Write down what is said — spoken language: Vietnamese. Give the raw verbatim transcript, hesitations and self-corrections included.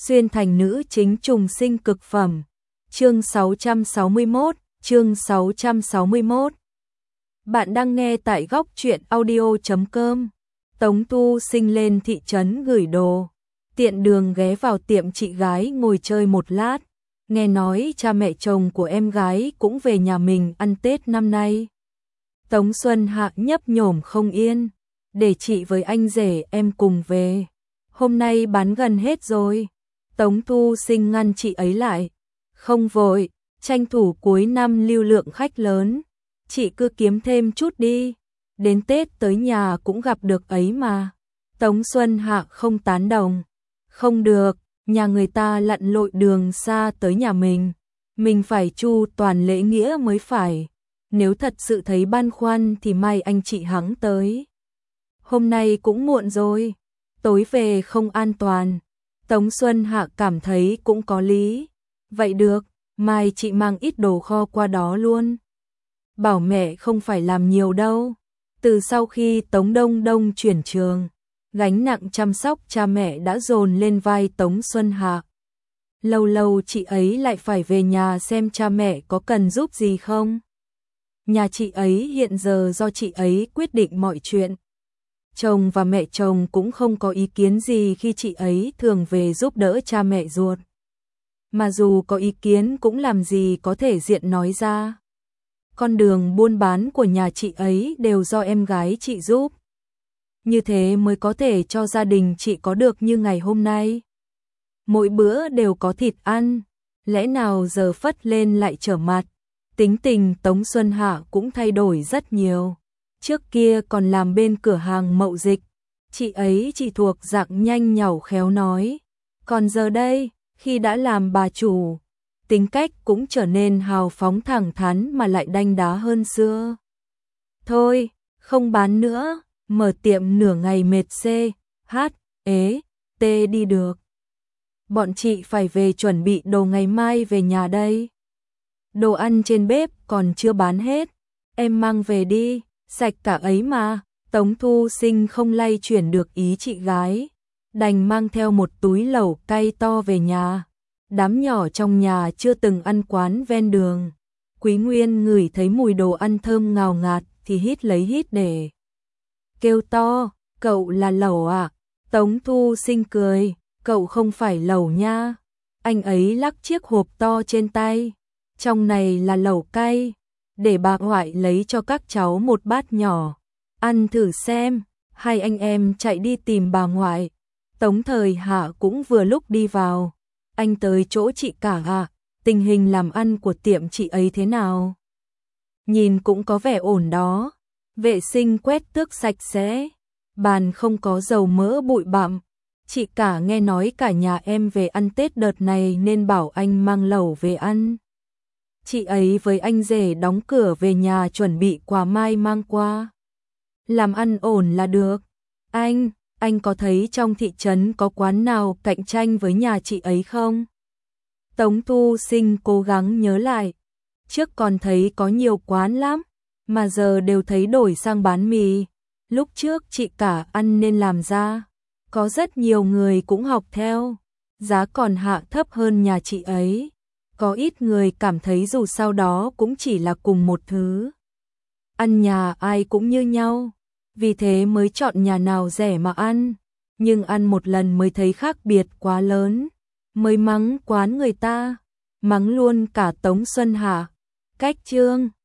xuyên thành nữ chính trùng sinh cực phẩm. Chương sáu trăm sáu mươi mốt, chương sáu trăm sáu mươi mốt. Bạn đang nghe tại góc truyện audio chấm com. Tống Tu Sinh lên thị trấn gửi đồ, tiện đường ghé vào tiệm chị gái ngồi chơi một lát. Nghe nói cha mẹ chồng của em gái cũng về nhà mình ăn Tết năm nay. Tống Xuân Hạ nhấp nhổm không yên, để chị với anh rể em cùng về. Hôm nay bán gần hết rồi. Tống Tu Sinh ngăn chị ấy lại. Không vội, tranh thủ cuối năm lưu lượng khách lớn. Chị cứ kiếm thêm chút đi. Đến Tết tới nhà cũng gặp được ấy mà. Tống Xuân Hạ không tán đồng. Không được, nhà người ta lặn lội đường xa tới nhà mình. Mình phải chu toàn lễ nghĩa mới phải. Nếu thật sự thấy băn khoăn thì may anh chị hắn tới. Hôm nay cũng muộn rồi, tối về không an toàn. Tống Xuân Hạ cảm thấy cũng có lý. Vậy được, mai chị mang ít đồ kho qua đó luôn. Bảo mẹ không phải làm nhiều đâu. Từ sau khi Tống Đông Đông chuyển trường, gánh nặng chăm sóc cha mẹ đã dồn lên vai Tống Xuân Hạ. Lâu lâu chị ấy lại phải về nhà xem cha mẹ có cần giúp gì không. Nhà chị ấy hiện giờ do chị ấy quyết định mọi chuyện. Chồng và mẹ chồng cũng không có ý kiến gì khi chị ấy thường về giúp đỡ cha mẹ ruột. Mà dù có ý kiến cũng làm gì có thể diện nói ra. Con đường buôn bán của nhà chị ấy đều do em gái chị giúp. Như thế mới có thể cho gia đình chị có được như ngày hôm nay. Mỗi bữa đều có thịt ăn, lẽ nào giờ phất lên lại trở mặt. Tính tình Tống Xuân Hạ cũng thay đổi rất nhiều. Trước kia còn làm bên cửa hàng mậu dịch, chị ấy chỉ thuộc dạng nhanh nhảu khéo nói. Còn giờ đây, khi đã làm bà chủ, tính cách cũng trở nên hào phóng thẳng thắn mà lại đanh đá hơn xưa. Thôi, không bán nữa, mở tiệm nửa ngày mệt xê, hát, ế, tê đi được. Bọn chị phải về chuẩn bị đồ ngày mai về nhà đây. Đồ ăn trên bếp còn chưa bán hết, em mang về đi, sạch cả ấy mà. Tống Thu Sinh không lay chuyển được ý chị gái, đành mang theo một túi lẩu cay to về nhà. Đám nhỏ trong nhà chưa từng ăn quán ven đường. Quý Nguyên ngửi thấy mùi đồ ăn thơm ngào ngạt thì hít lấy hít để kêu to, cậu là lẩu à? Tống Thu Sinh cười, cậu không phải lẩu nha. Anh ấy lắc chiếc hộp to trên tay. Trong này là lẩu cay, để bà ngoại lấy cho các cháu một bát nhỏ. Ăn thử xem. Hai anh em chạy đi tìm bà ngoại. Tống Thời Hạ cũng vừa lúc đi vào. Anh tới chỗ chị cả à? Tình hình làm ăn của tiệm chị ấy thế nào? Nhìn cũng có vẻ ổn đó. Vệ sinh quét tước sạch sẽ, bàn không có dầu mỡ bụi bặm. Chị cả nghe nói cả nhà em về ăn Tết đợt này nên bảo anh mang lẩu về ăn. Chị ấy với anh rể đóng cửa về nhà chuẩn bị quà mai mang qua. Làm ăn ổn là được. Anh, anh có thấy trong thị trấn có quán nào cạnh tranh với nhà chị ấy không? Tống Thu Sinh cố gắng nhớ lại. Trước còn thấy có nhiều quán lắm, mà giờ đều thấy đổi sang bán mì. Lúc trước chị cả ăn nên làm ra. Có rất nhiều người cũng học theo. Giá còn hạ thấp hơn nhà chị ấy. Có ít người cảm thấy dù sau đó cũng chỉ là cùng một thứ. Ăn nhà ai cũng như nhau, vì thế mới chọn nhà nào rẻ mà ăn. Nhưng ăn một lần mới thấy khác biệt quá lớn, mới mắng quán người ta, mắng luôn cả Tống Xuân Hạ. Cách chương